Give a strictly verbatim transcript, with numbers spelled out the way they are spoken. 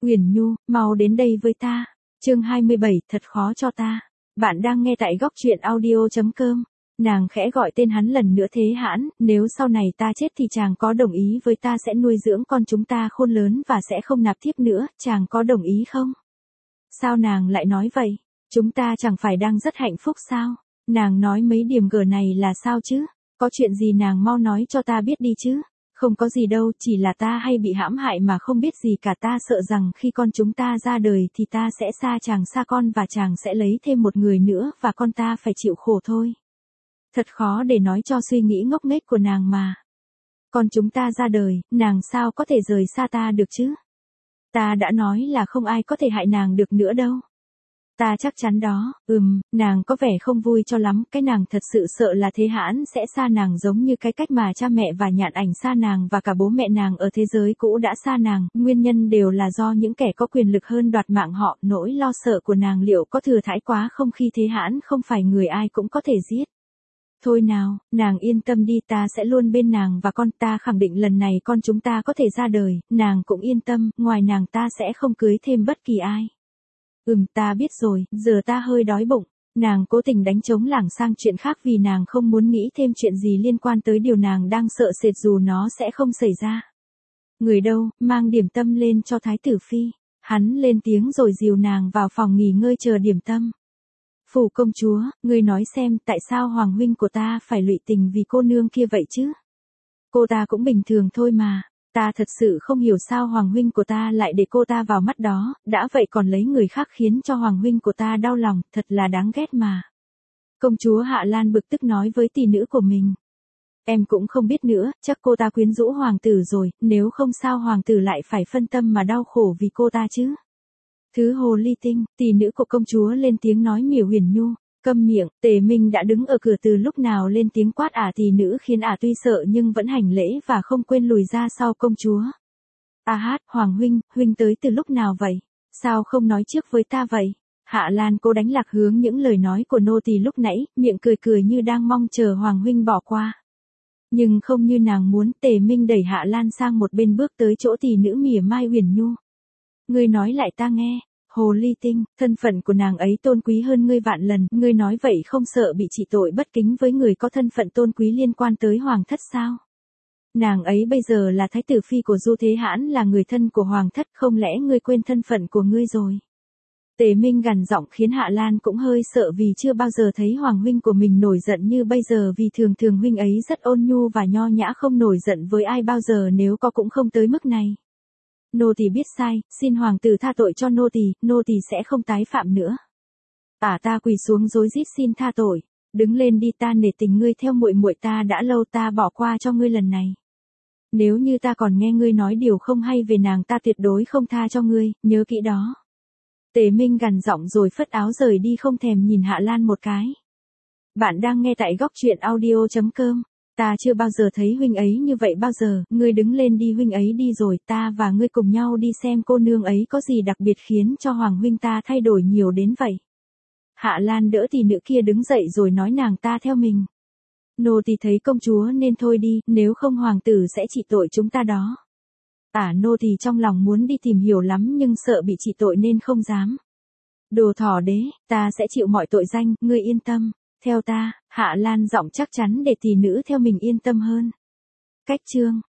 Huyền Nhu, mau đến đây với ta. Chương hai mươi bảy, thật khó cho ta. Bạn đang nghe tại góc truyện audio chấm com. Nàng khẽ gọi tên hắn lần nữa. Thế Hãn, nếu sau này ta chết thì chàng có đồng ý với ta sẽ nuôi dưỡng con chúng ta khôn lớn và sẽ không nạp thiếp nữa, chàng có đồng ý không? Sao nàng lại nói vậy? Chúng ta chẳng phải đang rất hạnh phúc sao? Nàng nói mấy điểm gở này là sao chứ? Có chuyện gì nàng mau nói cho ta biết đi chứ? Không có gì đâu, chỉ là ta hay bị hãm hại mà không biết gì cả. Ta sợ rằng khi con chúng ta ra đời thì ta sẽ xa chàng xa con và chàng sẽ lấy thêm một người nữa và con ta phải chịu khổ thôi. Thật khó để nói cho suy nghĩ ngốc nghếch của nàng mà. Con chúng ta ra đời, nàng sao có thể rời xa ta được chứ? Ta đã nói là không ai có thể hại nàng được nữa đâu. Ta chắc chắn đó. Ừm, nàng có vẻ không vui cho lắm. Cái nàng thật sự sợ là Thế Hãn sẽ xa nàng giống như cái cách mà cha mẹ và Nhạn Ảnh xa nàng và cả bố mẹ nàng ở thế giới cũ đã xa nàng. Nguyên nhân đều là do những kẻ có quyền lực hơn đoạt mạng họ. Nỗi lo sợ của nàng liệu có thừa thãi quá không khi Thế Hãn không phải người ai cũng có thể giết. Thôi nào, nàng yên tâm đi, ta sẽ luôn bên nàng và con. Ta khẳng định lần này con chúng ta có thể ra đời. Nàng cũng yên tâm, ngoài nàng ta sẽ không cưới thêm bất kỳ ai. Ừm, ta biết rồi, giờ ta hơi đói bụng. Nàng cố tình đánh trống lảng sang chuyện khác vì nàng không muốn nghĩ thêm chuyện gì liên quan tới điều nàng đang sợ sệt dù nó sẽ không xảy ra. Người đâu, mang điểm tâm lên cho Thái tử Phi. Hắn lên tiếng rồi dìu nàng vào phòng nghỉ ngơi chờ điểm tâm. Phủ công chúa, ngươi nói xem tại sao hoàng huynh của ta phải lụy tình vì cô nương kia vậy chứ? Cô ta cũng bình thường thôi mà. Ta thật sự không hiểu sao hoàng huynh của ta lại để cô ta vào mắt đó, đã vậy còn lấy người khác khiến cho hoàng huynh của ta đau lòng, thật là đáng ghét mà. Công chúa Hạ Lan bực tức nói với tỷ nữ của mình. Em cũng không biết nữa, chắc cô ta quyến rũ hoàng tử rồi, nếu không sao hoàng tử lại phải phân tâm mà đau khổ vì cô ta chứ. Thứ hồ ly tinh, tỷ nữ của công chúa lên tiếng nói mỉa Huyền Nhu. Câm miệng. Tề Minh đã đứng ở cửa từ lúc nào lên tiếng quát ả tỷ nữ khiến ả tuy sợ nhưng vẫn hành lễ và không quên lùi ra sau công chúa. A hát, Hoàng huynh, huynh tới từ lúc nào vậy? Sao không nói trước với ta vậy? Hạ Lan cố đánh lạc hướng những lời nói của nô tỳ lúc nãy, miệng cười cười như đang mong chờ Hoàng huynh bỏ qua. Nhưng không như nàng muốn, Tề Minh đẩy Hạ Lan sang một bên bước tới chỗ tỷ nữ mỉa mai Huyền Nhu. Ngươi nói lại ta nghe. Hồ ly tinh, thân phận của nàng ấy tôn quý hơn ngươi vạn lần, ngươi nói vậy không sợ bị trị tội bất kính với người có thân phận tôn quý liên quan tới hoàng thất sao? Nàng ấy bây giờ là thái tử phi của Du Thế Hãn, là người thân của hoàng thất, không lẽ ngươi quên thân phận của ngươi rồi? Tề Minh gằn giọng khiến Hạ Lan cũng hơi sợ vì chưa bao giờ thấy hoàng huynh của mình nổi giận như bây giờ, vì thường thường huynh ấy rất ôn nhu và nho nhã, không nổi giận với ai bao giờ, nếu có cũng không tới mức này. Nô tỳ biết sai, xin hoàng tử tha tội cho nô tỳ, nô tỳ sẽ không tái phạm nữa. Ả ta quỳ xuống rối rít xin tha tội. Đứng lên đi, ta nể tình ngươi theo muội muội ta đã lâu, ta bỏ qua cho ngươi lần này. Nếu như ta còn nghe ngươi nói điều không hay về nàng, ta tuyệt đối không tha cho ngươi, nhớ kỹ đó. Tề Minh gằn giọng rồi phất áo rời đi, không thèm nhìn Hạ Lan một cái. Bạn đang nghe tại góc truyện audio chấm com. Ta chưa bao giờ thấy huynh ấy như vậy bao giờ, ngươi đứng lên đi, huynh ấy đi rồi, ta và ngươi cùng nhau đi xem cô nương ấy có gì đặc biệt khiến cho hoàng huynh ta thay đổi nhiều đến vậy. Hạ Lan đỡ tỷ nữ kia đứng dậy rồi nói nàng ta theo mình. Nô tỳ thấy công chúa nên thôi đi, nếu không hoàng tử sẽ trị tội chúng ta đó. Ả nô tỳ trong lòng muốn đi tìm hiểu lắm nhưng sợ bị trị tội nên không dám. Đồ thỏ đế, ta sẽ chịu mọi tội danh, ngươi yên tâm. Theo ta, Hạ Lan giọng chắc chắn để tỷ nữ theo mình yên tâm hơn. Cách chương